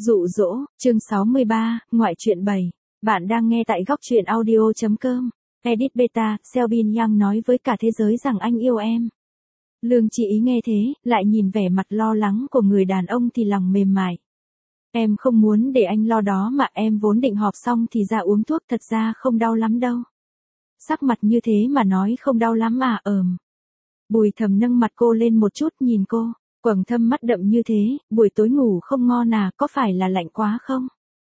Dụ dỗ, chương 63, ngoại truyện 7. Bạn đang nghe tại góc truyện audio.com. Edit Beta, Selbin Yang nói với cả thế giới rằng anh yêu em. Lương Chị Ý nghe thế, lại nhìn vẻ mặt lo lắng của người đàn ông thì lòng mềm mại. Em không muốn để anh lo đó mà, em vốn định họp xong thì ra uống thuốc, thật ra không đau lắm đâu. Sắc mặt như thế mà nói không đau lắm à? Bùi Thầm nâng mặt cô lên một chút nhìn cô. Quầng thâm mắt đậm như thế, buổi tối ngủ không ngon à, có phải là lạnh quá không?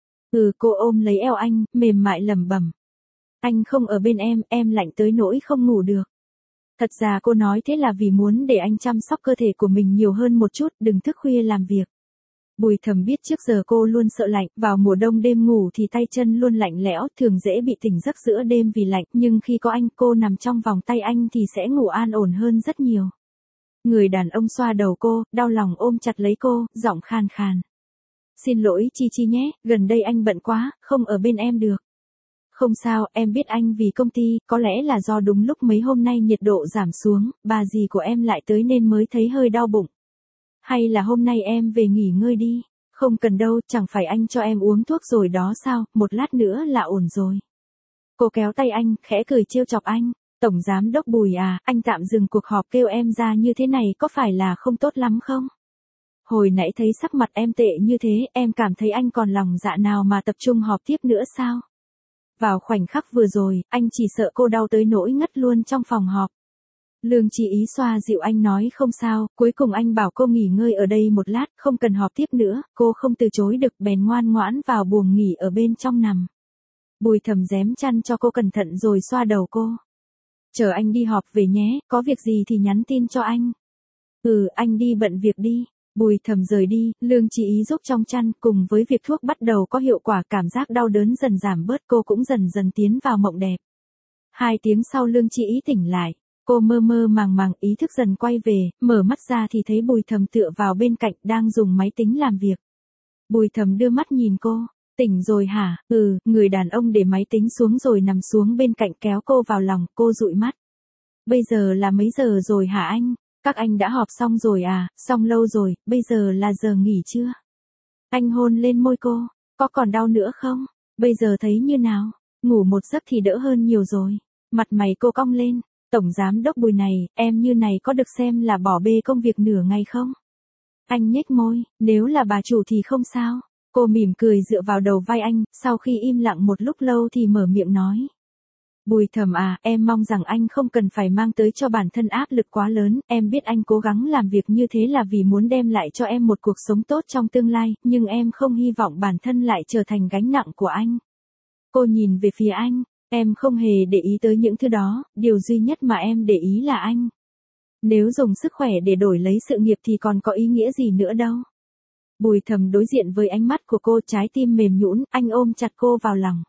Cô ôm lấy eo anh, mềm mại lẩm bẩm. Anh không ở bên em lạnh tới nỗi không ngủ được. Thật ra cô nói thế là vì muốn để anh chăm sóc cơ thể của mình nhiều hơn một chút, đừng thức khuya làm việc. Bùi Thầm biết trước giờ cô luôn sợ lạnh, vào mùa đông đêm ngủ thì tay chân luôn lạnh lẽo, thường dễ bị tỉnh giấc giữa đêm vì lạnh, nhưng khi có anh, cô nằm trong vòng tay anh thì sẽ ngủ an ổn hơn rất nhiều. Người đàn ông xoa đầu cô, đau lòng ôm chặt lấy cô, giọng khan khan. Xin lỗi Chi nhé, gần đây anh bận quá, không ở bên em được. Không sao, em biết anh vì công ty, có lẽ là do đúng lúc mấy hôm nay nhiệt độ giảm xuống, bà dì của em lại tới nên mới thấy hơi đau bụng. Hay là hôm nay em về nghỉ ngơi đi. Không cần đâu, chẳng phải anh cho em uống thuốc rồi đó sao, một lát nữa là ổn rồi. Cô kéo tay anh, khẽ cười trêu chọc anh. Tổng giám đốc Bùi à, anh tạm dừng cuộc họp kêu em ra như thế này có phải là không tốt lắm không? Hồi nãy thấy sắc mặt em tệ như thế, em cảm thấy anh còn lòng dạ nào mà tập trung họp tiếp nữa sao? Vào khoảnh khắc vừa rồi, anh chỉ sợ cô đau tới nỗi ngất luôn trong phòng họp. Lương Chị Ý xoa dịu anh nói không sao, cuối cùng anh bảo cô nghỉ ngơi ở đây một lát, không cần họp tiếp nữa, cô không từ chối được bèn ngoan ngoãn vào buồng nghỉ ở bên trong nằm. Bùi Thầm rém chăn cho cô cẩn thận rồi xoa đầu cô. Chờ anh đi họp về nhé, có việc gì thì nhắn tin cho anh. Anh đi bận việc đi. Bùi Thầm rời đi, Lương Chị Ý giúp trong chăn, cùng với việc thuốc bắt đầu có hiệu quả, cảm giác đau đớn dần giảm bớt, cô cũng dần dần tiến vào mộng đẹp. 2 tiếng sau Lương Chị Ý tỉnh lại, cô mơ mơ màng màng, ý thức dần quay về, mở mắt ra thì thấy Bùi Thầm tựa vào bên cạnh, đang dùng máy tính làm việc. Bùi Thầm đưa mắt nhìn cô. Tỉnh rồi hả? Người đàn ông để máy tính xuống rồi nằm xuống bên cạnh kéo cô vào lòng, cô dụi mắt. Bây giờ là mấy giờ rồi hả anh? Các anh đã họp xong rồi à? Xong lâu rồi, bây giờ là giờ nghỉ chưa? Anh hôn lên môi cô, có còn đau nữa không? Bây giờ thấy như nào? Ngủ một giấc thì đỡ hơn nhiều rồi. Mặt mày cô cong lên, tổng giám đốc Bùi này, em như này có được xem là bỏ bê công việc nửa ngày không? Anh nhếch môi, nếu là bà chủ thì không sao. Cô mỉm cười dựa vào đầu vai anh, sau khi im lặng một lúc lâu thì mở miệng nói. Bùi Thầm à, em mong rằng anh không cần phải mang tới cho bản thân áp lực quá lớn, em biết anh cố gắng làm việc như thế là vì muốn đem lại cho em một cuộc sống tốt trong tương lai, nhưng em không hy vọng bản thân lại trở thành gánh nặng của anh. Cô nhìn về phía anh, em không hề để ý tới những thứ đó, điều duy nhất mà em để ý là anh. Nếu dùng sức khỏe để đổi lấy sự nghiệp thì còn có ý nghĩa gì nữa đâu. Bùi Thầm đối diện với ánh mắt của cô, trái tim mềm nhũn, anh ôm chặt cô vào lòng.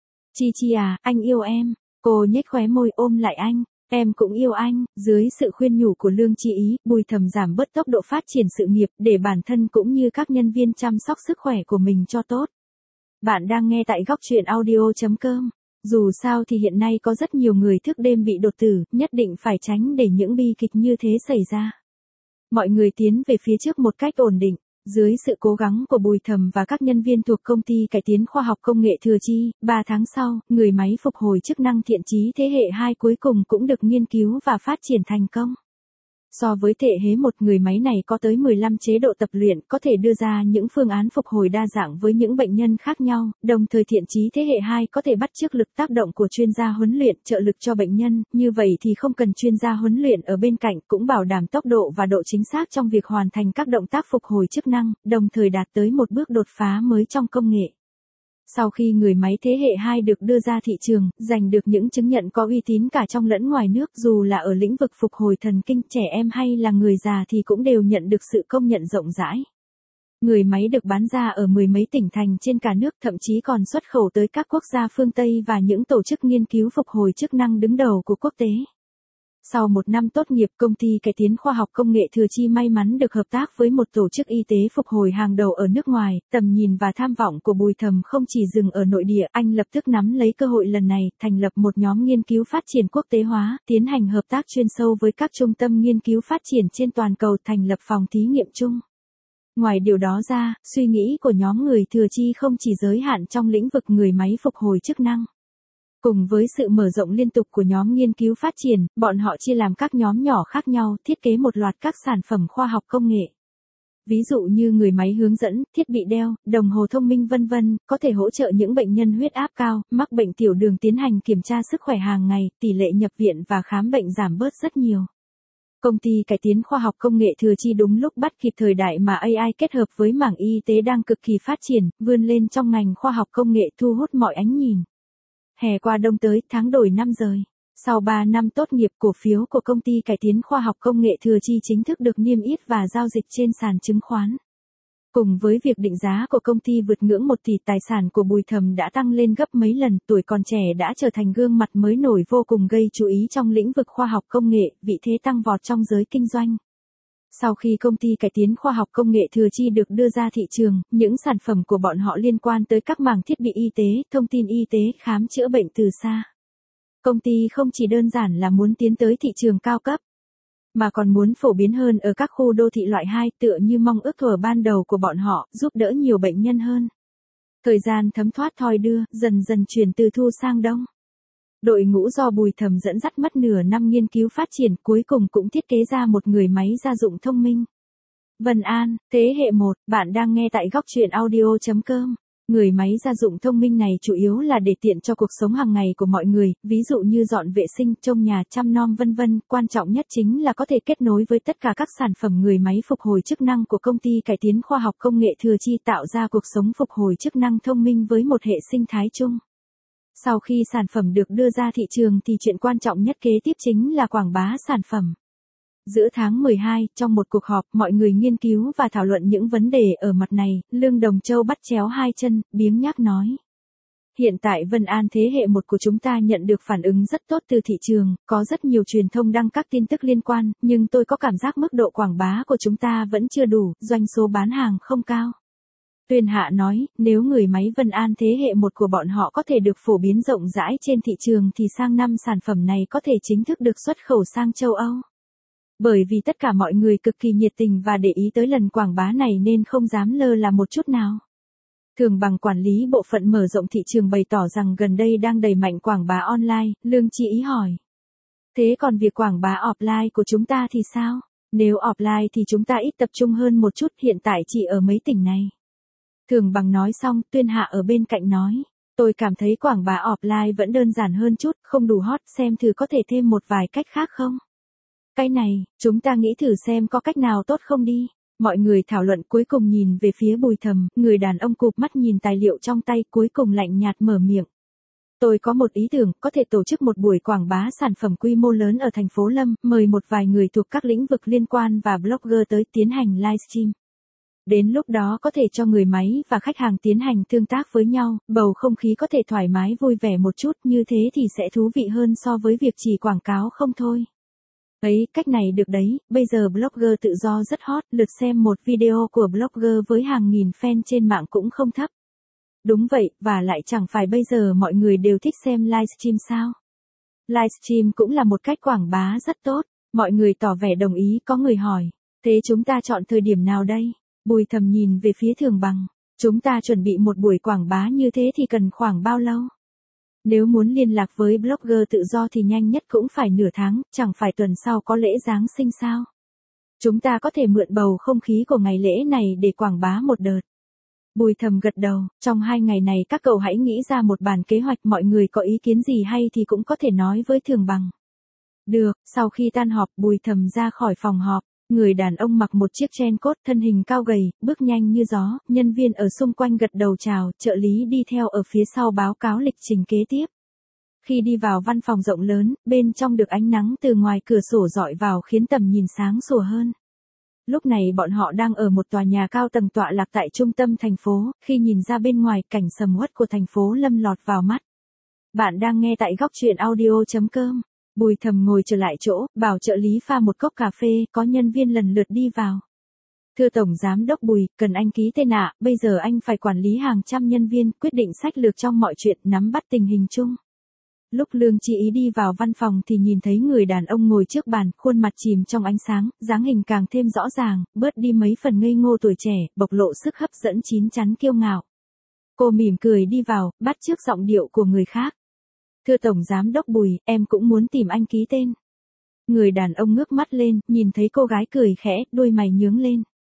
Chi à, anh yêu em. Cô nhếch khóe môi ôm lại anh. Em cũng yêu anh. Dưới sự khuyên nhủ của Lương Chị Ý, Bùi Thầm giảm bớt tốc độ phát triển sự nghiệp để bản thân cũng như các nhân viên chăm sóc sức khỏe của mình cho tốt. Bạn đang nghe tại góc truyện audio.com. Dù sao thì hiện nay có rất nhiều người thức đêm bị đột tử, nhất định phải tránh để những bi kịch như thế xảy ra. Mọi người tiến về phía trước một cách ổn định. Dưới sự cố gắng của Bùi Thầm và các nhân viên thuộc công ty cải tiến khoa học công nghệ Thừa Chi, 3 tháng sau, người máy phục hồi chức năng Thiện Chí thế hệ 2 cuối cùng cũng được nghiên cứu và phát triển thành công. So với thế hệ 1, người máy này có tới 15 chế độ tập luyện, có thể đưa ra những phương án phục hồi đa dạng với những bệnh nhân khác nhau, đồng thời Thiện Chí thế hệ 2 có thể bắt chước lực tác động của chuyên gia huấn luyện trợ lực cho bệnh nhân, như vậy thì không cần chuyên gia huấn luyện ở bên cạnh, cũng bảo đảm tốc độ và độ chính xác trong việc hoàn thành các động tác phục hồi chức năng, đồng thời đạt tới một bước đột phá mới trong công nghệ. Sau khi người máy thế hệ 2 được đưa ra thị trường, giành được những chứng nhận có uy tín cả trong lẫn ngoài nước, dù là ở lĩnh vực phục hồi thần kinh, trẻ em hay là người già thì cũng đều nhận được sự công nhận rộng rãi. Người máy được bán ra ở 10 mấy tỉnh thành trên cả nước, thậm chí còn xuất khẩu tới các quốc gia phương Tây và những tổ chức nghiên cứu phục hồi chức năng đứng đầu của quốc tế. Sau 1 năm tốt nghiệp, công ty cải tiến khoa học công nghệ Thừa Chi may mắn được hợp tác với một tổ chức y tế phục hồi hàng đầu ở nước ngoài. Tầm nhìn và tham vọng của Bùi Thầm không chỉ dừng ở nội địa, anh lập tức nắm lấy cơ hội lần này, thành lập một nhóm nghiên cứu phát triển quốc tế hóa, tiến hành hợp tác chuyên sâu với các trung tâm nghiên cứu phát triển trên toàn cầu, thành lập phòng thí nghiệm chung. Ngoài điều đó ra, suy nghĩ của nhóm người thừa chi không chỉ giới hạn trong lĩnh vực người máy phục hồi chức năng. Cùng với sự mở rộng liên tục của nhóm nghiên cứu phát triển, bọn họ chia làm các nhóm nhỏ khác nhau, thiết kế một loạt các sản phẩm khoa học công nghệ. Ví dụ như người máy hướng dẫn, thiết bị đeo, đồng hồ thông minh vân vân, có thể hỗ trợ những bệnh nhân huyết áp cao, mắc bệnh tiểu đường tiến hành kiểm tra sức khỏe hàng ngày, tỷ lệ nhập viện và khám bệnh giảm bớt rất nhiều. Công ty cải tiến khoa học công nghệ Thừa Chi đúng lúc bắt kịp thời đại mà AI kết hợp với mảng y tế đang cực kỳ phát triển, vươn lên trong ngành khoa học công nghệ thu hút mọi ánh nhìn. Hè qua đông tới, tháng đổi năm rời. Sau 3 năm tốt nghiệp, cổ phiếu của công ty cải tiến khoa học công nghệ Thừa Chi chính thức được niêm yết và giao dịch trên sàn chứng khoán. Cùng với việc định giá của công ty vượt ngưỡng 1 tỷ, tài sản của Bùi Thầm đã tăng lên gấp mấy lần, tuổi còn trẻ đã trở thành gương mặt mới nổi vô cùng gây chú ý trong lĩnh vực khoa học công nghệ, vị thế tăng vọt trong giới kinh doanh. Sau khi công ty cải tiến khoa học công nghệ Thừa Chi được đưa ra thị trường, những sản phẩm của bọn họ liên quan tới các mảng thiết bị y tế, thông tin y tế, khám chữa bệnh từ xa. Công ty không chỉ đơn giản là muốn tiến tới thị trường cao cấp, mà còn muốn phổ biến hơn ở các khu đô thị loại 2, tựa như mong ước thuở ban đầu của bọn họ, giúp đỡ nhiều bệnh nhân hơn. Thời gian thấm thoát thoi đưa, dần dần chuyển từ thu sang đông. Đội ngũ do Bùi Thầm dẫn dắt mất nửa năm nghiên cứu phát triển, cuối cùng cũng thiết kế ra một người máy gia dụng thông minh. Vân An, thế hệ 1, bạn đang nghe tại góc truyện audio.com. Người máy gia dụng thông minh này chủ yếu là để tiện cho cuộc sống hàng ngày của mọi người, ví dụ như dọn vệ sinh, trông nhà, chăm nom vân vân. Quan trọng nhất chính là có thể kết nối với tất cả các sản phẩm người máy phục hồi chức năng của công ty cải tiến khoa học công nghệ Thừa Chi, tạo ra cuộc sống phục hồi chức năng thông minh với một hệ sinh thái chung. Sau khi sản phẩm được đưa ra thị trường thì chuyện quan trọng nhất kế tiếp chính là quảng bá sản phẩm. Giữa tháng 12, trong một cuộc họp, mọi người nghiên cứu và thảo luận những vấn đề ở mặt này, Lương Đồng Châu bắt chéo hai chân, biếng nhác nói. Hiện tại Vân An thế hệ 1 của chúng ta nhận được phản ứng rất tốt từ thị trường, có rất nhiều truyền thông đăng các tin tức liên quan, nhưng tôi có cảm giác mức độ quảng bá của chúng ta vẫn chưa đủ, doanh số bán hàng không cao. Tuyên Hạ nói, nếu người máy Vân An thế hệ 1 của bọn họ có thể được phổ biến rộng rãi trên thị trường thì sang năm sản phẩm này có thể chính thức được xuất khẩu sang châu Âu. Bởi vì tất cả mọi người cực kỳ nhiệt tình và để ý tới lần quảng bá này nên không dám lơ là một chút nào. Thường Bằng quản lý bộ phận mở rộng thị trường bày tỏ rằng gần đây đang đẩy mạnh quảng bá online, Lương Chi Ý hỏi. Thế còn việc quảng bá offline của chúng ta thì sao? Nếu offline thì chúng ta ít tập trung hơn một chút, hiện tại chỉ ở mấy tỉnh này. Thường Bằng nói xong, Tuyên Hạ ở bên cạnh nói. Tôi cảm thấy quảng bá offline vẫn đơn giản hơn chút, không đủ hot, xem thử có thể thêm một vài cách khác không? Cái này, chúng ta nghĩ thử xem có cách nào tốt không đi. Mọi người thảo luận cuối cùng nhìn về phía Bùi Thầm, người đàn ông cụp mắt nhìn tài liệu trong tay cuối cùng lạnh nhạt mở miệng. Tôi có một ý tưởng, có thể tổ chức một buổi quảng bá sản phẩm quy mô lớn ở thành phố Lâm, mời một vài người thuộc các lĩnh vực liên quan và blogger tới tiến hành livestream. Đến lúc đó có thể cho người máy và khách hàng tiến hành tương tác với nhau, bầu không khí có thể thoải mái vui vẻ một chút, như thế thì sẽ thú vị hơn so với việc chỉ quảng cáo không thôi. Ấy, cách này được đấy, bây giờ blogger tự do rất hot, lượt xem một video của blogger với hàng nghìn fan trên mạng cũng không thấp. Đúng vậy, và lại chẳng phải bây giờ mọi người đều thích xem livestream sao? Livestream cũng là một cách quảng bá rất tốt, mọi người tỏ vẻ đồng ý, có người hỏi, thế chúng ta chọn thời điểm nào đây? Bùi Thầm nhìn về phía Thường Bằng, chúng ta chuẩn bị một buổi quảng bá như thế thì cần khoảng bao lâu? Nếu muốn liên lạc với blogger tự do thì nhanh nhất cũng phải nửa tháng, chẳng phải tuần sau có lễ Giáng sinh sao? Chúng ta có thể mượn bầu không khí của ngày lễ này để quảng bá một đợt. Bùi Thầm gật đầu, trong 2 ngày này các cậu hãy nghĩ ra một bản kế hoạch, mọi người có ý kiến gì hay thì cũng có thể nói với Thường Bằng. Được, sau khi tan họp Bùi Thầm ra khỏi phòng họp. Người đàn ông mặc một chiếc chen cốt, thân hình cao gầy, bước nhanh như gió, nhân viên ở xung quanh gật đầu chào, trợ lý đi theo ở phía sau báo cáo lịch trình kế tiếp. Khi đi vào văn phòng rộng lớn, bên trong được ánh nắng từ ngoài cửa sổ rọi vào khiến tầm nhìn sáng sủa hơn. Lúc này bọn họ đang ở một tòa nhà cao tầng tọa lạc tại trung tâm thành phố, khi nhìn ra bên ngoài cảnh sầm uất của thành phố Lâm lọt vào mắt. Bạn đang nghe tại góc truyện audio.com. Bùi Thầm ngồi trở lại chỗ, bảo trợ lý pha một cốc cà phê, có nhân viên lần lượt đi vào. Thưa Tổng Giám đốc Bùi, cần anh ký tên ạ, bây giờ anh phải quản lý hàng trăm nhân viên, quyết định sách lược trong mọi chuyện, nắm bắt tình hình chung. Lúc Lương Chi Ý đi vào văn phòng thì nhìn thấy người đàn ông ngồi trước bàn, khuôn mặt chìm trong ánh sáng, dáng hình càng thêm rõ ràng, bớt đi mấy phần ngây ngô tuổi trẻ, bộc lộ sức hấp dẫn chín chắn kiêu ngạo. Cô mỉm cười đi vào, bắt chước giọng điệu của người khác. Thưa Tổng Giám đốc Bùi, em cũng muốn tìm anh ký tên. Người đàn ông ngước mắt lên, nhìn thấy cô gái cười khẽ, đôi mày nhướng lên.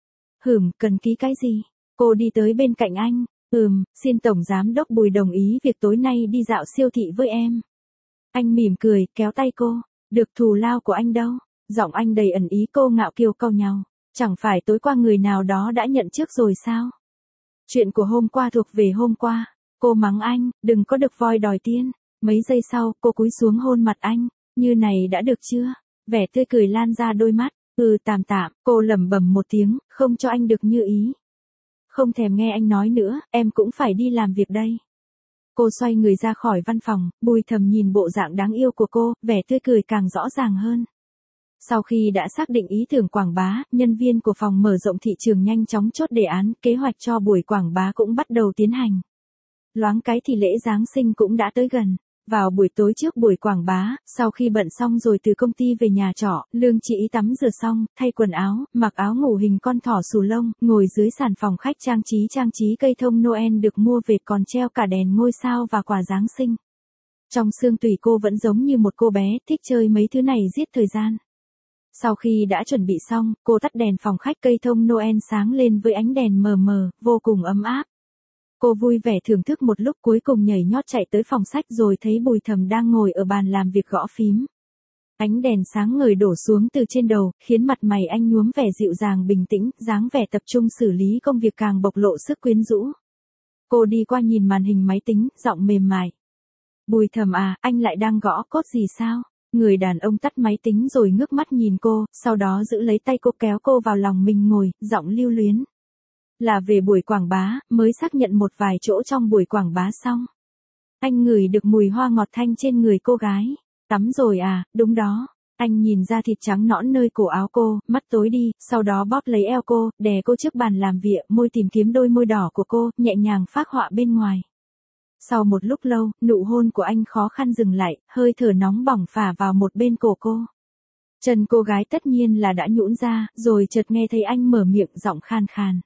Cần ký cái gì? Cô đi tới bên cạnh anh. Xin Tổng Giám đốc Bùi đồng ý việc tối nay đi dạo siêu thị với em. Anh mỉm cười, kéo tay cô. Được thù lao của anh đâu? Giọng anh đầy ẩn ý, cô ngạo kiều cau nhau. Chẳng phải tối qua người nào đó đã nhận trước rồi sao? Chuyện của hôm qua thuộc về hôm qua. Cô mắng anh, đừng có được voi đòi tiên. Mấy giây sau, cô cúi xuống hôn mặt anh. Như này đã được chưa? Vẻ tươi cười lan ra đôi mắt. Tạm tạm, cô lẩm bẩm một tiếng, không cho anh được như ý. Không thèm nghe anh nói nữa, em cũng phải đi làm việc đây. Cô xoay người ra khỏi văn phòng, Bùi Thầm nhìn bộ dạng đáng yêu của cô, vẻ tươi cười càng rõ ràng hơn. Sau khi đã xác định ý tưởng quảng bá, nhân viên của phòng mở rộng thị trường nhanh chóng chốt đề án, kế hoạch cho buổi quảng bá cũng bắt đầu tiến hành. Loáng cái thì lễ Giáng sinh cũng đã tới gần. Vào buổi tối trước buổi quảng bá, sau khi bận xong rồi từ công ty về nhà trọ, Lương Chi Ý tắm rửa xong, thay quần áo, mặc áo ngủ hình con thỏ xù lông, ngồi dưới sàn phòng khách trang trí cây thông Noel được mua về, còn treo cả đèn ngôi sao và quà Giáng sinh. Trong xương tủy cô vẫn giống như một cô bé, thích chơi mấy thứ này giết thời gian. Sau khi đã chuẩn bị xong, cô tắt đèn phòng khách, cây thông Noel sáng lên với ánh đèn mờ mờ, vô cùng ấm áp. Cô vui vẻ thưởng thức một lúc, cuối cùng nhảy nhót chạy tới phòng sách rồi thấy Bùi Thầm đang ngồi ở bàn làm việc gõ phím. Ánh đèn sáng ngời đổ xuống từ trên đầu, khiến mặt mày anh nhuốm vẻ dịu dàng bình tĩnh, dáng vẻ tập trung xử lý công việc càng bộc lộ sức quyến rũ. Cô đi qua nhìn màn hình máy tính, giọng mềm mại. Bùi Thầm à, anh lại đang gõ code gì sao? Người đàn ông tắt máy tính rồi ngước mắt nhìn cô, sau đó giữ lấy tay cô kéo cô vào lòng mình ngồi, giọng lưu luyến. Là về buổi quảng bá, mới xác nhận một vài chỗ trong buổi quảng bá xong. Anh ngửi được mùi hoa ngọt thanh trên người cô gái. Tắm rồi à, đúng đó. Anh nhìn ra thịt trắng nõn nơi cổ áo cô, mắt tối đi, sau đó bóp lấy eo cô, đè cô trước bàn làm việc, môi tìm kiếm đôi môi đỏ của cô, nhẹ nhàng phác họa bên ngoài. Sau một lúc lâu, nụ hôn của anh khó khăn dừng lại, hơi thở nóng bỏng phả vào một bên cổ cô. Chân cô gái tất nhiên là đã nhũn ra, rồi chợt nghe thấy anh mở miệng giọng khan khan.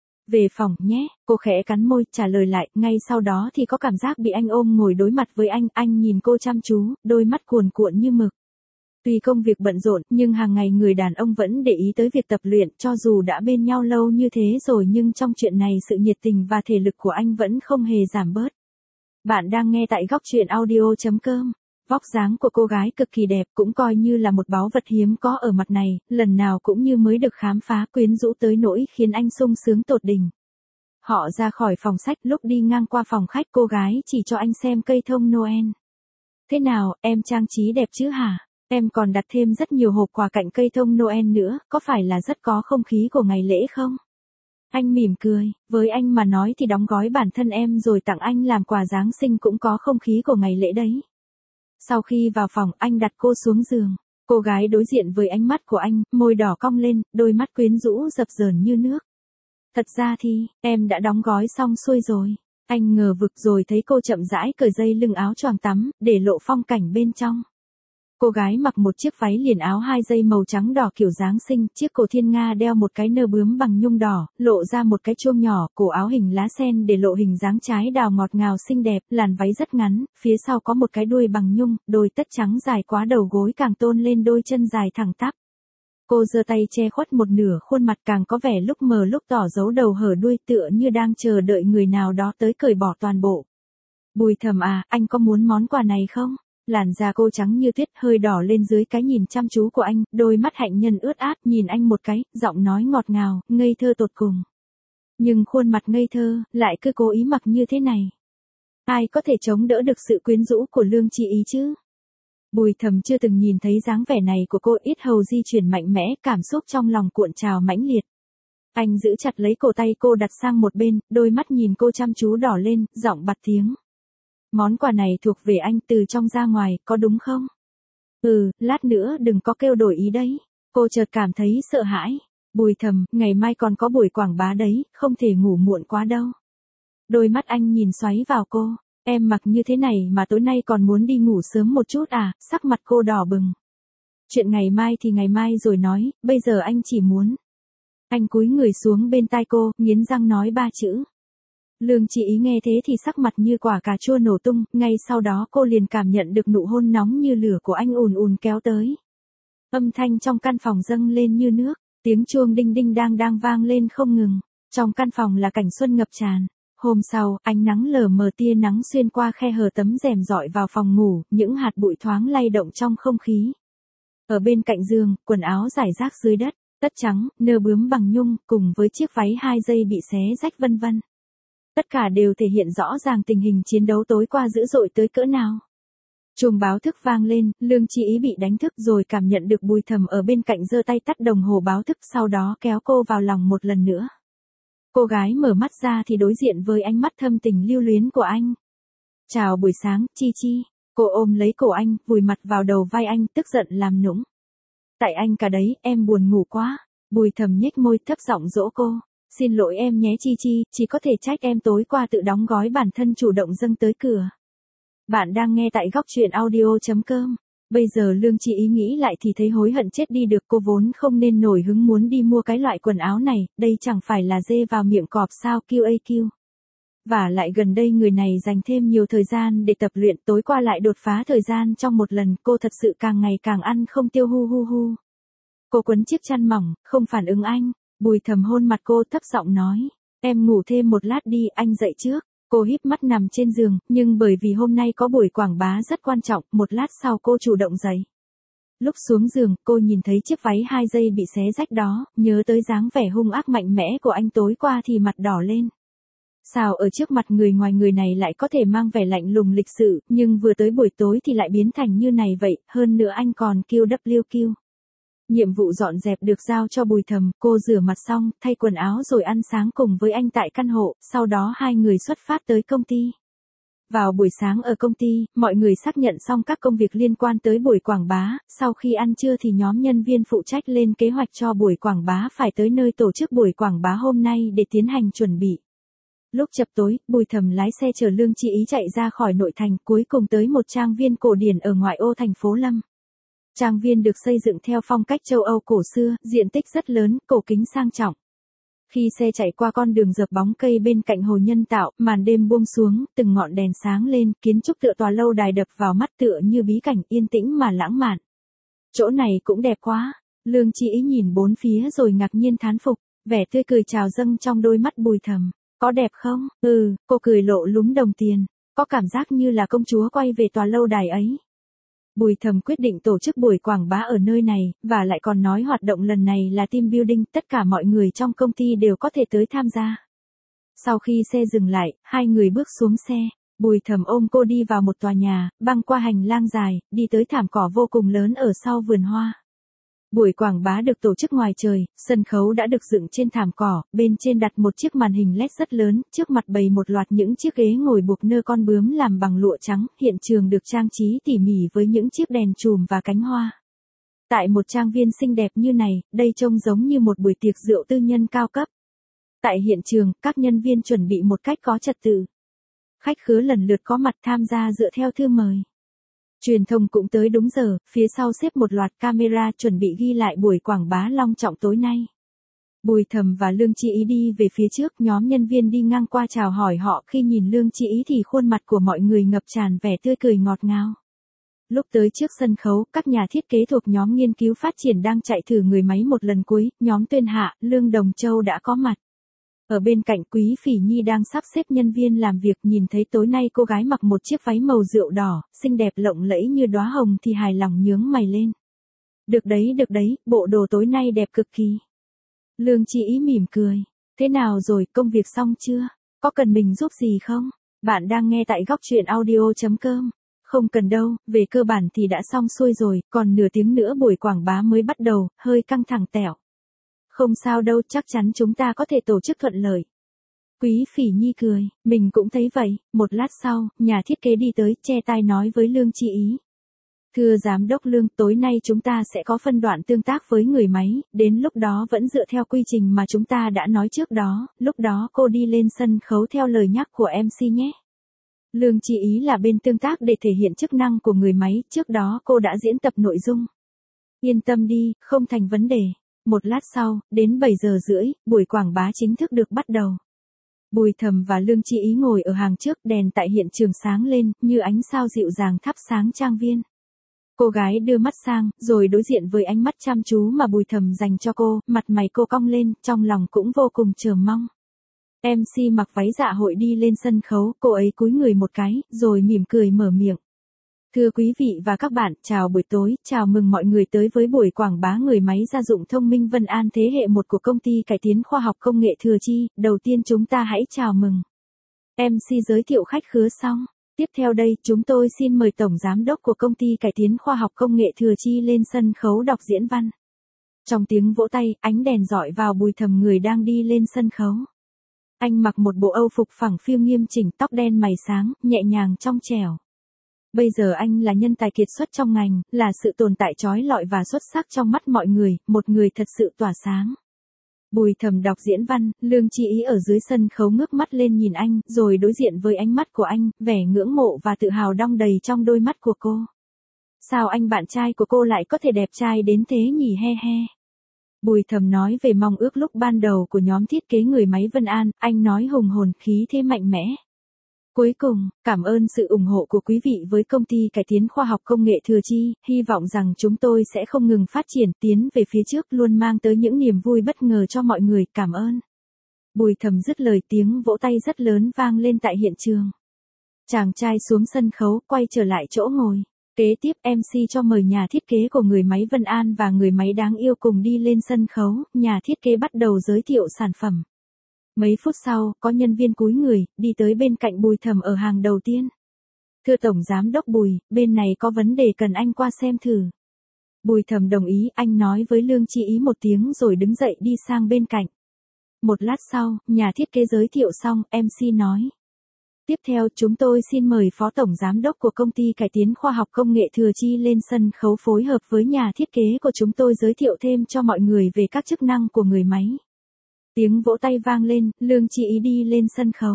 Về phòng nhé, cô khẽ cắn môi, trả lời lại, ngay sau đó thì có cảm giác bị anh ôm ngồi đối mặt với anh nhìn cô chăm chú, đôi mắt cuồn cuộn như mực. Tuy công việc bận rộn, nhưng hàng ngày người đàn ông vẫn để ý tới việc tập luyện, cho dù đã bên nhau lâu như thế rồi nhưng trong chuyện này sự nhiệt tình và thể lực của anh vẫn không hề giảm bớt. Bạn đang nghe tại góc truyện audio.com. Vóc dáng của cô gái cực kỳ đẹp, cũng coi như là một báu vật hiếm có ở mặt này, lần nào cũng như mới được khám phá, quyến rũ tới nỗi khiến anh sung sướng tột đỉnh. Họ ra khỏi phòng sách, lúc đi ngang qua phòng khách cô gái chỉ cho anh xem cây thông Noel. Thế nào, em trang trí đẹp chứ hả? Em còn đặt thêm rất nhiều hộp quà cạnh cây thông Noel nữa, có phải là rất có không khí của ngày lễ không? Anh mỉm cười, với anh mà nói thì đóng gói bản thân em rồi tặng anh làm quà Giáng sinh cũng có không khí của ngày lễ đấy. Sau khi vào phòng, anh đặt cô xuống giường. Cô gái đối diện với ánh mắt của anh, môi đỏ cong lên, đôi mắt quyến rũ dập dờn như nước. Thật ra thì, em đã đóng gói xong xuôi rồi. Anh ngờ vực rồi thấy cô chậm rãi cởi dây lưng áo choàng tắm, để lộ phong cảnh bên trong. Cô gái mặc một chiếc váy liền áo 2 dây màu trắng đỏ kiểu Giáng sinh, chiếc cổ thiên nga đeo một cái nơ bướm bằng nhung đỏ, lộ ra một cái chuông nhỏ, cổ áo hình lá sen để lộ hình dáng trái đào ngọt ngào xinh đẹp, làn váy rất ngắn, phía sau có một cái đuôi bằng nhung, đôi tất trắng dài quá đầu gối càng tôn lên đôi chân dài thẳng tắp. Cô giơ tay che khuất một nửa khuôn mặt, càng có vẻ lúc mờ lúc tỏ dấu đầu hở đuôi, tựa như đang chờ đợi người nào đó tới cởi bỏ toàn bộ. Bùi Thầm à, anh có muốn món quà này không? Làn da cô trắng như tuyết, hơi đỏ lên dưới cái nhìn chăm chú của anh, đôi mắt hạnh nhân ướt át nhìn anh một cái, giọng nói ngọt ngào, ngây thơ tột cùng. Nhưng khuôn mặt ngây thơ, lại cứ cố ý mặc như thế này. Ai có thể chống đỡ được sự quyến rũ của Lương Chi Ý chứ? Bùi Thầm chưa từng nhìn thấy dáng vẻ này của cô, ít hầu di chuyển mạnh mẽ, cảm xúc trong lòng cuộn trào mãnh liệt. Anh giữ chặt lấy cổ tay cô đặt sang một bên, đôi mắt nhìn cô chăm chú đỏ lên, giọng bặt tiếng. Món quà này thuộc về anh từ trong ra ngoài, có đúng không? Lát nữa đừng có kêu đổi ý đấy. Cô chợt cảm thấy sợ hãi. Bùi Thầm, ngày mai còn có buổi quảng bá đấy, không thể ngủ muộn quá đâu. Đôi mắt anh nhìn xoáy vào cô. Em mặc như thế này mà tối nay còn muốn đi ngủ sớm một chút à, sắc mặt cô đỏ bừng. Chuyện ngày mai thì ngày mai rồi nói, bây giờ anh chỉ muốn. Anh cúi người xuống bên tai cô, nghiến răng nói 3 chữ. Lương Chị Ý nghe thế thì sắc mặt như quả cà chua nổ tung, ngay sau đó cô liền cảm nhận được nụ hôn nóng như lửa của anh ùn ùn kéo tới. Âm thanh trong căn phòng dâng lên như nước, tiếng chuông đinh đinh đang vang lên không ngừng. Trong căn phòng là cảnh xuân ngập tràn. Hôm sau, ánh nắng lờ mờ, tia nắng xuyên qua khe hở tấm rèm rọi vào phòng ngủ, những hạt bụi thoáng lay động trong không khí. Ở bên cạnh giường, quần áo rải rác dưới đất, tất trắng, nơ bướm bằng nhung, cùng với chiếc váy 2 dây bị xé rách vân vân. Tất cả đều thể hiện rõ ràng tình hình chiến đấu tối qua dữ dội tới cỡ nào. Chuông báo thức vang lên, Lương Chị Ý bị đánh thức rồi cảm nhận được Bùi Thầm ở bên cạnh giơ tay tắt đồng hồ báo thức, sau đó kéo cô vào lòng một lần nữa. Cô gái mở mắt ra thì đối diện với ánh mắt thâm tình lưu luyến của anh. Chào buổi sáng, Chi Chi. Cô ôm lấy cổ anh, vùi mặt vào đầu vai anh, tức giận làm nũng. Tại anh cả đấy, em buồn ngủ quá. Bùi Thầm nhếch môi thấp giọng dỗ cô. Xin lỗi em nhé Chi Chi, chỉ có thể trách em tối qua tự đóng gói bản thân chủ động dâng tới cửa. Bạn đang nghe tại góc truyện audio.com. Bây giờ Lương Chị Ý nghĩ lại thì thấy hối hận chết đi được, cô vốn không nên nổi hứng muốn đi mua cái loại quần áo này, đây chẳng phải là dê vào miệng cọp sao QAQ. Và lại gần đây người này dành thêm nhiều thời gian để tập luyện, tối qua lại đột phá thời gian trong một lần, cô thật sự càng ngày càng ăn không tiêu hu. Cô quấn chiếc chăn mỏng, không phản ứng anh. Bùi Thầm hôn mặt cô thấp giọng nói, em ngủ thêm một lát đi, anh dậy trước. Cô híp mắt nằm trên giường, nhưng bởi vì hôm nay có buổi quảng bá rất quan trọng, một lát sau cô chủ động dậy. Lúc xuống giường, cô nhìn thấy chiếc váy 2 dây bị xé rách đó, nhớ tới dáng vẻ hung ác mạnh mẽ của anh tối qua thì mặt đỏ lên. Sao ở trước mặt người ngoài người này lại có thể mang vẻ lạnh lùng lịch sự, nhưng vừa tới buổi tối thì lại biến thành như này vậy, hơn nữa anh còn QWQ. Nhiệm vụ dọn dẹp được giao cho Bùi Thầm, cô rửa mặt xong, thay quần áo rồi ăn sáng cùng với anh tại căn hộ, sau đó hai người xuất phát tới công ty. Vào buổi sáng ở công ty, mọi người xác nhận xong các công việc liên quan tới buổi quảng bá, sau khi ăn trưa thì nhóm nhân viên phụ trách lên kế hoạch cho buổi quảng bá phải tới nơi tổ chức buổi quảng bá hôm nay để tiến hành chuẩn bị. Lúc chập tối, Bùi Thầm lái xe chở Lương Chị Ý chạy ra khỏi nội thành, cuối cùng tới một trang viên cổ điển ở ngoại ô thành phố Lâm. Trang viên được xây dựng theo phong cách châu Âu cổ xưa, diện tích rất lớn, cổ kính sang trọng. Khi xe chạy qua con đường dợp bóng cây bên cạnh hồ nhân tạo, màn đêm buông xuống, từng ngọn đèn sáng lên, kiến trúc tựa tòa lâu đài đập vào mắt tựa như bí cảnh yên tĩnh mà lãng mạn. Chỗ này cũng đẹp quá. Lương Chị Ý nhìn bốn phía rồi ngạc nhiên thán phục, vẻ tươi cười trào dâng trong đôi mắt Bùi Thầm. Có đẹp không? Cô cười lộ lúm đồng tiền. Có cảm giác như là công chúa quay về tòa lâu đài ấy. Bùi Thầm quyết định tổ chức buổi quảng bá ở nơi này, và lại còn nói hoạt động lần này là team building, tất cả mọi người trong công ty đều có thể tới tham gia. Sau khi xe dừng lại, hai người bước xuống xe, Bùi Thầm ôm cô đi vào một tòa nhà, băng qua hành lang dài, đi tới thảm cỏ vô cùng lớn ở sau vườn hoa. Buổi quảng bá được tổ chức ngoài trời, sân khấu đã được dựng trên thảm cỏ, bên trên đặt một chiếc màn hình LED rất lớn, trước mặt bày một loạt những chiếc ghế ngồi buộc nơ con bướm làm bằng lụa trắng, hiện trường được trang trí tỉ mỉ với những chiếc đèn chùm và cánh hoa. Tại một trang viên xinh đẹp như này, đây trông giống như một buổi tiệc rượu tư nhân cao cấp. Tại hiện trường, các nhân viên chuẩn bị một cách có trật tự. Khách khứa lần lượt có mặt tham gia dựa theo thư mời. Truyền thông cũng tới đúng giờ, phía sau xếp một loạt camera chuẩn bị ghi lại buổi quảng bá long trọng tối nay. Bùi Thầm và Lương Chị Ý đi về phía trước, nhóm nhân viên đi ngang qua chào hỏi họ, khi nhìn Lương Chị Ý thì khuôn mặt của mọi người ngập tràn vẻ tươi cười ngọt ngào. Lúc tới trước sân khấu, các nhà thiết kế thuộc nhóm nghiên cứu phát triển đang chạy thử người máy một lần cuối, nhóm Tuyên Hạ, Lương Đồng Châu đã có mặt. Ở bên cạnh Quý Phỉ Nhi đang sắp xếp nhân viên làm việc, nhìn thấy tối nay cô gái mặc một chiếc váy màu rượu đỏ, xinh đẹp lộng lẫy như đóa hồng thì hài lòng nhướng mày lên. Được đấy, bộ đồ tối nay đẹp cực kỳ. Lương Chị Ý mỉm cười. Thế nào rồi, công việc xong chưa? Có cần mình giúp gì không? Bạn đang nghe tại góc truyện audio.com. Không cần đâu, về cơ bản thì đã xong xuôi rồi, còn nửa tiếng nữa buổi quảng bá mới bắt đầu, hơi căng thẳng tẹo. Không sao đâu, chắc chắn chúng ta có thể tổ chức thuận lợi. Quý Phỉ Nhi cười, mình cũng thấy vậy. Một lát sau, nhà thiết kế đi tới, che tai nói với Lương Chị Ý. Thưa Giám đốc Lương, tối nay chúng ta sẽ có phân đoạn tương tác với người máy, đến lúc đó vẫn dựa theo quy trình mà chúng ta đã nói trước đó, lúc đó cô đi lên sân khấu theo lời nhắc của MC nhé. Lương Chi Ý là bên tương tác để thể hiện chức năng của người máy, trước đó cô đã diễn tập nội dung. Yên tâm đi, không thành vấn đề. Một lát sau, đến 7 giờ rưỡi, buổi quảng bá chính thức được bắt đầu. Bùi Thầm và Lương Chi Ý ngồi ở hàng trước, đèn tại hiện trường sáng lên, như ánh sao dịu dàng thắp sáng trang viên. Cô gái đưa mắt sang, rồi đối diện với ánh mắt chăm chú mà Bùi Thầm dành cho cô, mặt mày cô cong lên, trong lòng cũng vô cùng chờ mong. MC mặc váy dạ hội đi lên sân khấu, cô ấy cúi người một cái, rồi mỉm cười mở miệng. Thưa quý vị và các bạn, chào buổi tối, chào mừng mọi người tới với buổi quảng bá người máy gia dụng thông minh Vân An thế hệ 1 của công ty cải tiến khoa học công nghệ Thừa Chi. Đầu tiên chúng ta hãy chào mừng. MC giới thiệu khách khứa xong. Tiếp theo đây, chúng tôi xin mời Tổng Giám đốc của công ty cải tiến khoa học công nghệ Thừa Chi lên sân khấu đọc diễn văn. Trong tiếng vỗ tay, ánh đèn rọi vào Bùi Thầm người đang đi lên sân khấu. Anh mặc một bộ âu phục phẳng phiu nghiêm chỉnh, tóc đen mày sáng, nhẹ nhàng trong trẻo. Bây giờ anh là nhân tài kiệt xuất trong ngành, là sự tồn tại chói lọi và xuất sắc trong mắt mọi người, một người thật sự tỏa sáng. Bùi Thầm đọc diễn văn, Lương Chi Ý ở dưới sân khấu ngước mắt lên nhìn anh, rồi đối diện với ánh mắt của anh, vẻ ngưỡng mộ và tự hào đong đầy trong đôi mắt của cô. Sao anh bạn trai của cô lại có thể đẹp trai đến thế nhỉ he he. Bùi Thầm nói về mong ước lúc ban đầu của nhóm thiết kế người máy Vân An, anh nói hùng hồn khí thế mạnh mẽ. Cuối cùng, cảm ơn sự ủng hộ của quý vị với công ty cải tiến khoa học công nghệ Thừa Chi, hy vọng rằng chúng tôi sẽ không ngừng phát triển tiến về phía trước luôn mang tới những niềm vui bất ngờ cho mọi người, cảm ơn. Bùi Thầm dứt lời tiếng vỗ tay rất lớn vang lên tại hiện trường. Chàng trai xuống sân khấu, quay trở lại chỗ ngồi. Kế tiếp MC cho mời nhà thiết kế của người máy Vân An và người máy đáng yêu cùng đi lên sân khấu, nhà thiết kế bắt đầu giới thiệu sản phẩm. Mấy phút sau, có nhân viên cúi người, đi tới bên cạnh Bùi Thầm ở hàng đầu tiên. Thưa Tổng Giám đốc Bùi, bên này có vấn đề cần anh qua xem thử. Bùi Thầm đồng ý, anh nói với Lương Chi Ý một tiếng rồi đứng dậy đi sang bên cạnh. Một lát sau, nhà thiết kế giới thiệu xong, MC nói. Tiếp theo chúng tôi xin mời Phó Tổng Giám đốc của công ty cải tiến khoa học công nghệ Thừa Chi lên sân khấu phối hợp với nhà thiết kế của chúng tôi giới thiệu thêm cho mọi người về các chức năng của người máy. Tiếng vỗ tay vang lên, Lương Chi Ý đi lên sân khấu.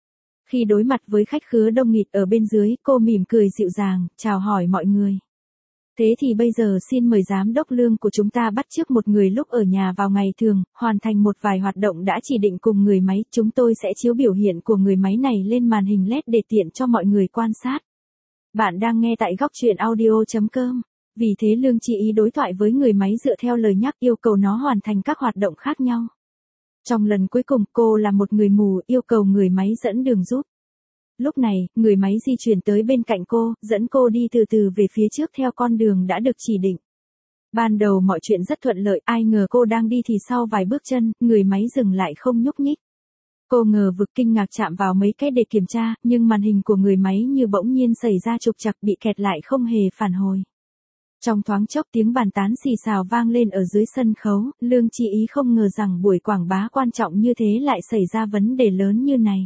Khi đối mặt với khách khứa đông nghịt ở bên dưới, cô mỉm cười dịu dàng, chào hỏi mọi người. Thế thì bây giờ xin mời Giám đốc Lương của chúng ta bắt chước một người lúc ở nhà vào ngày thường, hoàn thành một vài hoạt động đã chỉ định cùng người máy. Chúng tôi sẽ chiếu biểu hiện của người máy này lên màn hình LED để tiện cho mọi người quan sát. Bạn đang nghe tại góc truyện audio.com. Vì thế Lương Chi Ý đối thoại với người máy dựa theo lời nhắc yêu cầu nó hoàn thành các hoạt động khác nhau. Trong lần cuối cùng cô là một người mù yêu cầu người máy dẫn đường giúp. Lúc này, người máy di chuyển tới bên cạnh cô, dẫn cô đi từ từ về phía trước theo con đường đã được chỉ định. Ban đầu mọi chuyện rất thuận lợi, ai ngờ cô đang đi thì sau vài bước chân, người máy dừng lại không nhúc nhích. Cô ngờ vực kinh ngạc chạm vào mấy cái để kiểm tra, nhưng màn hình của người máy như bỗng nhiên xảy ra trục trặc bị kẹt lại không hề phản hồi. Trong thoáng chốc tiếng bàn tán xì xào vang lên ở dưới sân khấu, Lương Chi Ý không ngờ rằng buổi quảng bá quan trọng như thế lại xảy ra vấn đề lớn như này.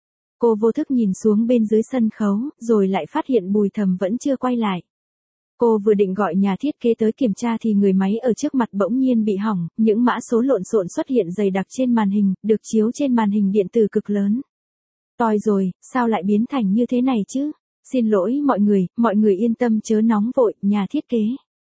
Cô vô thức nhìn xuống bên dưới sân khấu, rồi lại phát hiện Bùi Thầm vẫn chưa quay lại. Cô vừa định gọi nhà thiết kế tới kiểm tra thì người máy ở trước mặt bỗng nhiên bị hỏng, những mã số lộn xộn xuất hiện dày đặc trên màn hình, được chiếu trên màn hình điện tử cực lớn. Toi rồi, sao lại biến thành như thế này chứ? Xin lỗi mọi người yên tâm chớ nóng vội, nhà thiết kế.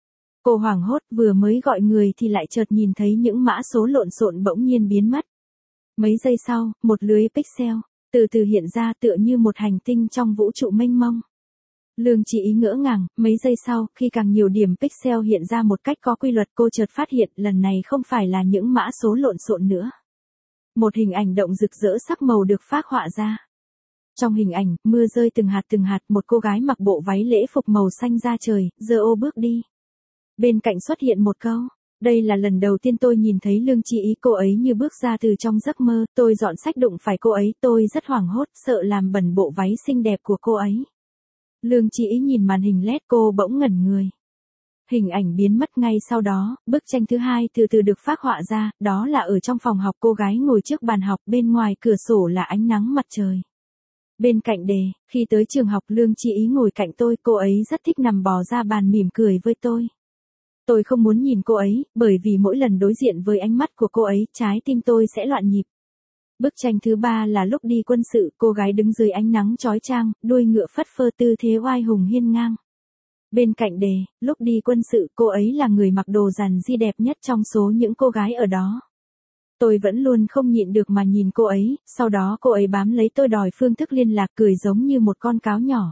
Cô hoảng hốt vừa mới gọi người thì lại chợt nhìn thấy những mã số lộn xộn bỗng nhiên biến mất. Mấy giây sau, một lưới pixel từ từ hiện ra tựa như một hành tinh trong vũ trụ mênh mông. Lương Chi Ý ngỡ ngàng, mấy giây sau, khi càng nhiều điểm pixel hiện ra một cách có quy luật cô chợt phát hiện lần này không phải là những mã số lộn xộn nữa. Một hình ảnh động rực rỡ sắc màu được phác họa ra. Trong hình ảnh, mưa rơi từng hạt, một cô gái mặc bộ váy lễ phục màu xanh da trời, giơ ô bước đi. Bên cạnh xuất hiện một câu, đây là lần đầu tiên tôi nhìn thấy Lương Chi Ý, cô ấy như bước ra từ trong giấc mơ, tôi dọn sách đụng phải cô ấy, tôi rất hoảng hốt, sợ làm bẩn bộ váy xinh đẹp của cô ấy. Lương Chi Ý nhìn màn hình LED cô bỗng ngẩn người. Hình ảnh biến mất ngay sau đó, bức tranh thứ hai từ từ được phác họa ra, đó là ở trong phòng học cô gái ngồi trước bàn học, bên ngoài cửa sổ là ánh nắng mặt trời. Bên cạnh đề, khi tới trường học Lương Chi Ý ngồi cạnh tôi, cô ấy rất thích nằm bò ra bàn mỉm cười với tôi. Tôi không muốn nhìn cô ấy, bởi vì mỗi lần đối diện với ánh mắt của cô ấy, trái tim tôi sẽ loạn nhịp. Bức tranh thứ 3 là lúc đi quân sự, cô gái đứng dưới ánh nắng chói chang, đuôi ngựa phất phơ tư thế oai hùng hiên ngang. Bên cạnh đề, lúc đi quân sự, cô ấy là người mặc đồ dàn di đẹp nhất trong số những cô gái ở đó. Tôi vẫn luôn không nhịn được mà nhìn cô ấy, sau đó cô ấy bám lấy tôi đòi phương thức liên lạc, cười giống như một con cáo nhỏ.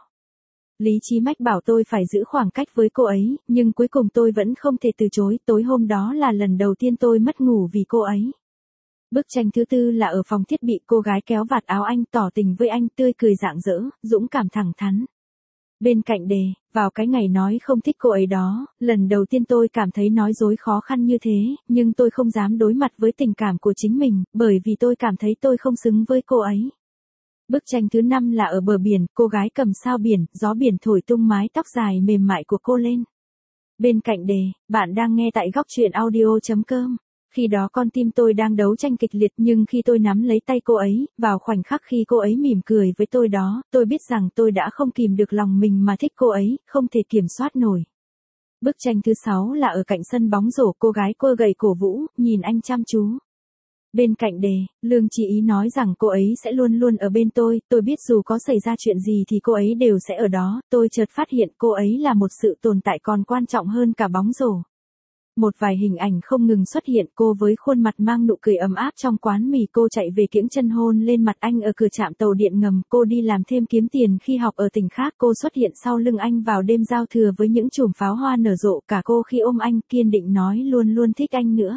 Lý trí mách bảo tôi phải giữ khoảng cách với cô ấy, nhưng cuối cùng tôi vẫn không thể từ chối. Tối hôm đó là lần đầu tiên tôi mất ngủ vì cô ấy. Bức tranh thứ 4 là ở phòng thiết bị, cô gái kéo vạt áo anh, tỏ tình với anh, tươi cười rạng rỡ, dũng cảm thẳng thắn. Bên cạnh đề, vào cái ngày nói không thích cô ấy đó, lần đầu tiên tôi cảm thấy nói dối khó khăn như thế, nhưng tôi không dám đối mặt với tình cảm của chính mình, bởi vì tôi cảm thấy tôi không xứng với cô ấy. Bức tranh thứ 5 là ở bờ biển, cô gái cầm sao biển, gió biển thổi tung mái tóc dài mềm mại của cô lên. Bên cạnh đề, bạn đang nghe tại góc truyện audio.com. Khi đó con tim tôi đang đấu tranh kịch liệt, nhưng khi tôi nắm lấy tay cô ấy, vào khoảnh khắc khi cô ấy mỉm cười với tôi đó, tôi biết rằng tôi đã không kìm được lòng mình mà thích cô ấy, không thể kiểm soát nổi. Bức tranh thứ 6 là ở cạnh sân bóng rổ, cô gái quơ gậy cổ vũ, nhìn anh chăm chú. Bên cạnh đề, Lương Chí Ý nói rằng cô ấy sẽ luôn luôn ở bên tôi biết dù có xảy ra chuyện gì thì cô ấy đều sẽ ở đó. Tôi chợt phát hiện cô ấy là một sự tồn tại còn quan trọng hơn cả bóng rổ. Một vài hình ảnh không ngừng xuất hiện, cô với khuôn mặt mang nụ cười ấm áp trong quán mì, cô chạy về kiễng chân hôn lên mặt anh ở cửa trạm tàu điện ngầm, cô đi làm thêm kiếm tiền khi học ở tỉnh khác, cô xuất hiện sau lưng anh vào đêm giao thừa với những chùm pháo hoa nở rộ, cả cô khi ôm anh, kiên định nói luôn luôn thích anh nữa.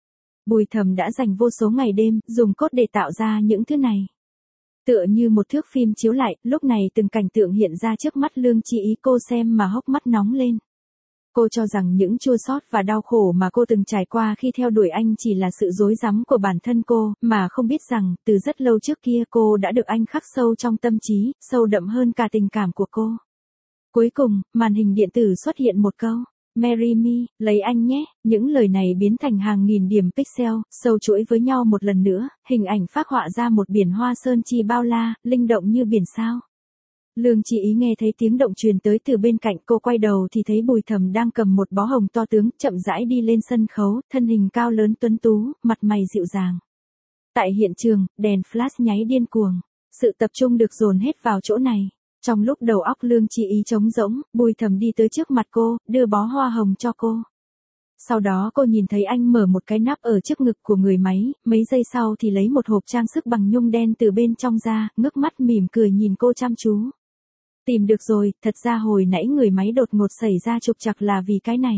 Bùi Thầm đã dành vô số ngày đêm, dùng cốt để tạo ra những thứ này. Tựa như một thước phim chiếu lại, lúc này từng cảnh tượng hiện ra trước mắt Lương Chí Ý, cô xem mà hốc mắt nóng lên. Cô cho rằng những chua xót và đau khổ mà cô từng trải qua khi theo đuổi anh chỉ là sự dối rắm của bản thân cô, mà không biết rằng, từ rất lâu trước kia cô đã được anh khắc sâu trong tâm trí, sâu đậm hơn cả tình cảm của cô. Cuối cùng, màn hình điện tử xuất hiện một câu. Marry me, lấy anh nhé. Những lời này biến thành hàng nghìn điểm pixel, sâu chuỗi với nhau một lần nữa, hình ảnh phác họa ra một biển hoa sơn chi bao la, linh động như biển sao. Lương Chí Ý nghe thấy tiếng động truyền tới từ bên cạnh, cô quay đầu thì thấy Bùi Thầm đang cầm một bó hồng to tướng, chậm rãi đi lên sân khấu, thân hình cao lớn tuấn tú, mặt mày dịu dàng. Tại hiện trường, đèn flash nháy điên cuồng, sự tập trung được dồn hết vào chỗ này. Trong lúc đầu óc Lương Chí Ý trống rỗng, Bùi Thầm đi tới trước mặt cô, đưa bó hoa hồng cho cô. Sau đó cô nhìn thấy anh mở một cái nắp ở trước ngực của người máy, mấy giây sau thì lấy một hộp trang sức bằng nhung đen từ bên trong ra, ngước mắt mỉm cười nhìn cô chăm chú. Tìm được rồi, thật ra hồi nãy người máy đột ngột xảy ra trục trặc là vì cái này.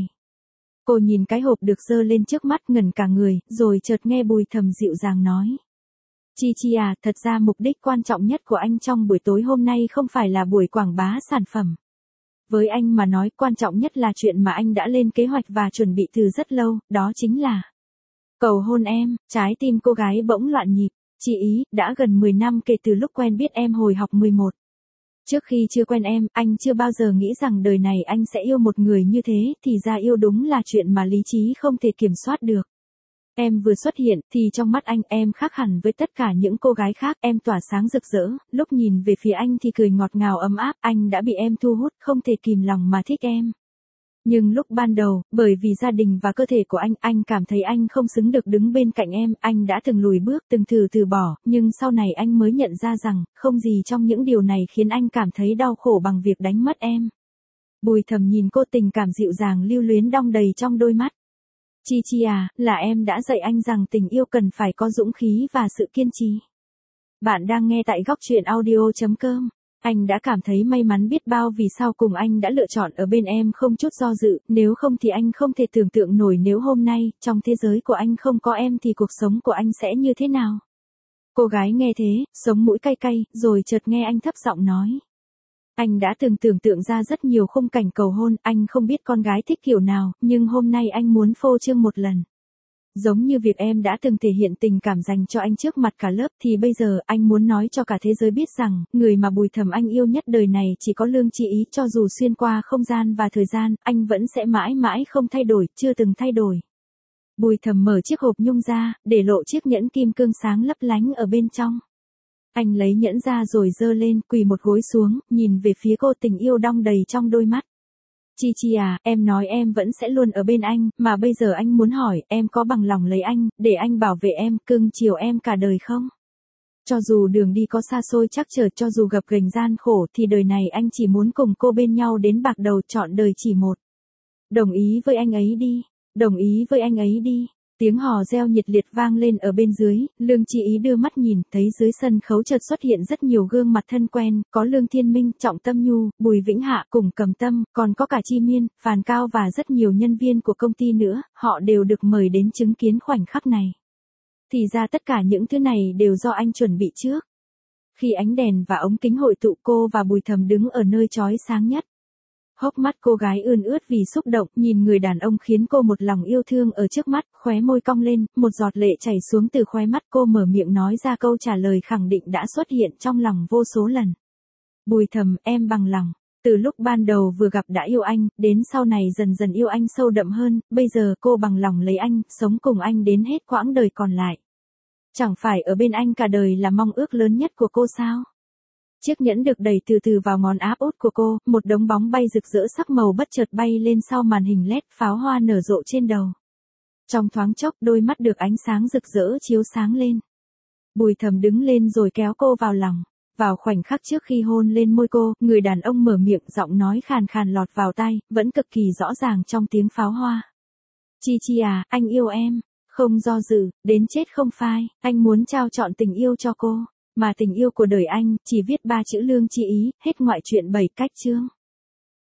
Cô nhìn cái hộp được giơ lên trước mắt ngẩn cả người, rồi chợt nghe Bùi Thầm dịu dàng nói. Chi Chi à, thật ra mục đích quan trọng nhất của anh trong buổi tối hôm nay không phải là buổi quảng bá sản phẩm. Với anh mà nói, quan trọng nhất là chuyện mà anh đã lên kế hoạch và chuẩn bị từ rất lâu, đó chính là cầu hôn em. Trái tim cô gái bỗng loạn nhịp. Chị Ý, đã gần 10 năm kể từ lúc quen biết em hồi học 11. Trước khi chưa quen em, anh chưa bao giờ nghĩ rằng đời này anh sẽ yêu một người như thế, thì ra yêu đúng là chuyện mà lý trí không thể kiểm soát được. Em vừa xuất hiện, thì trong mắt anh, em khác hẳn với tất cả những cô gái khác, em tỏa sáng rực rỡ, lúc nhìn về phía anh thì cười ngọt ngào ấm áp, anh đã bị em thu hút, không thể kìm lòng mà thích em. Nhưng lúc ban đầu, bởi vì gia đình và cơ thể của anh cảm thấy anh không xứng được đứng bên cạnh em, anh đã từng lùi bước, từng thử từ bỏ, nhưng sau này anh mới nhận ra rằng, không gì trong những điều này khiến anh cảm thấy đau khổ bằng việc đánh mất em. Bùi Thầm nhìn cô, tình cảm dịu dàng lưu luyến đong đầy trong đôi mắt. Chi Chi à, là em đã dạy anh rằng tình yêu cần phải có dũng khí và sự kiên trì. Bạn đang nghe tại góc truyện audio.com. Anh đã cảm thấy may mắn biết bao vì sau cùng anh đã lựa chọn ở bên em không chút do dự, nếu không thì anh không thể tưởng tượng nổi nếu hôm nay, trong thế giới của anh không có em thì cuộc sống của anh sẽ như thế nào. Cô gái nghe thế, sống mũi cay cay, rồi chợt nghe anh thấp giọng nói. Anh đã từng tưởng tượng ra rất nhiều khung cảnh cầu hôn, anh không biết con gái thích kiểu nào, nhưng hôm nay anh muốn phô trương một lần. Giống như việc em đã từng thể hiện tình cảm dành cho anh trước mặt cả lớp, thì bây giờ anh muốn nói cho cả thế giới biết rằng, người mà Bùi Thầm anh yêu nhất đời này chỉ có Lương Chí Ý, cho dù xuyên qua không gian và thời gian, anh vẫn sẽ mãi mãi không thay đổi, chưa từng thay đổi. Bùi Thầm mở chiếc hộp nhung ra, để lộ chiếc nhẫn kim cương sáng lấp lánh ở bên trong. Anh lấy nhẫn ra rồi giơ lên, quỳ một gối xuống, nhìn về phía cô, tình yêu đong đầy trong đôi mắt. Chi Chi à, em nói em vẫn sẽ luôn ở bên anh, mà bây giờ anh muốn hỏi, em có bằng lòng lấy anh, để anh bảo vệ em, cưng chiều em cả đời không? Cho dù đường đi có xa xôi chắc trở, cho dù gập ghềnh gian khổ thì đời này anh chỉ muốn cùng cô bên nhau đến bạc đầu, trọn đời chỉ một. Đồng ý với anh ấy đi, đồng ý với anh ấy đi. Tiếng hò reo nhiệt liệt vang lên ở bên dưới, Lương Chí Ý đưa mắt nhìn, thấy dưới sân khấu chợt xuất hiện rất nhiều gương mặt thân quen, có Lương Thiên Minh, Trọng Tâm Nhu, Bùi Vĩnh Hạ cùng Cầm Tâm, còn có cả Chi Miên, Phàn Cao và rất nhiều nhân viên của công ty nữa, họ đều được mời đến chứng kiến khoảnh khắc này. Thì ra tất cả những thứ này đều do anh chuẩn bị trước. Khi ánh đèn và ống kính hội tụ, cô và Bùi Thầm đứng ở nơi chói sáng nhất. Hốc mắt cô gái ươn ướt vì xúc động, nhìn người đàn ông khiến cô một lòng yêu thương ở trước mắt, khóe môi cong lên, một giọt lệ chảy xuống từ khóe mắt, cô mở miệng nói ra câu trả lời khẳng định đã xuất hiện trong lòng vô số lần. Bùi Thầm, em bằng lòng. Từ lúc ban đầu vừa gặp đã yêu anh, đến sau này dần dần yêu anh sâu đậm hơn, bây giờ cô bằng lòng lấy anh, sống cùng anh đến hết quãng đời còn lại. Chẳng phải ở bên anh cả đời là mong ước lớn nhất của cô sao? Chiếc nhẫn được đẩy từ từ vào ngón áp út của cô, một đống bóng bay rực rỡ sắc màu bất chợt bay lên sau màn hình LED, pháo hoa nở rộ trên đầu. Trong thoáng chốc, đôi mắt được ánh sáng rực rỡ chiếu sáng lên. Bùi Thầm đứng lên rồi kéo cô vào lòng. Vào khoảnh khắc trước khi hôn lên môi cô, người đàn ông mở miệng, giọng nói khàn khàn lọt vào tai, vẫn cực kỳ rõ ràng trong tiếng pháo hoa. Chi Chi à, anh yêu em. Không do dự, đến chết không phai, anh muốn trao trọn tình yêu cho cô. Mà tình yêu của đời anh, chỉ viết 3 chữ Lương Chí Ý, hết ngoại truyện 7 cách chương.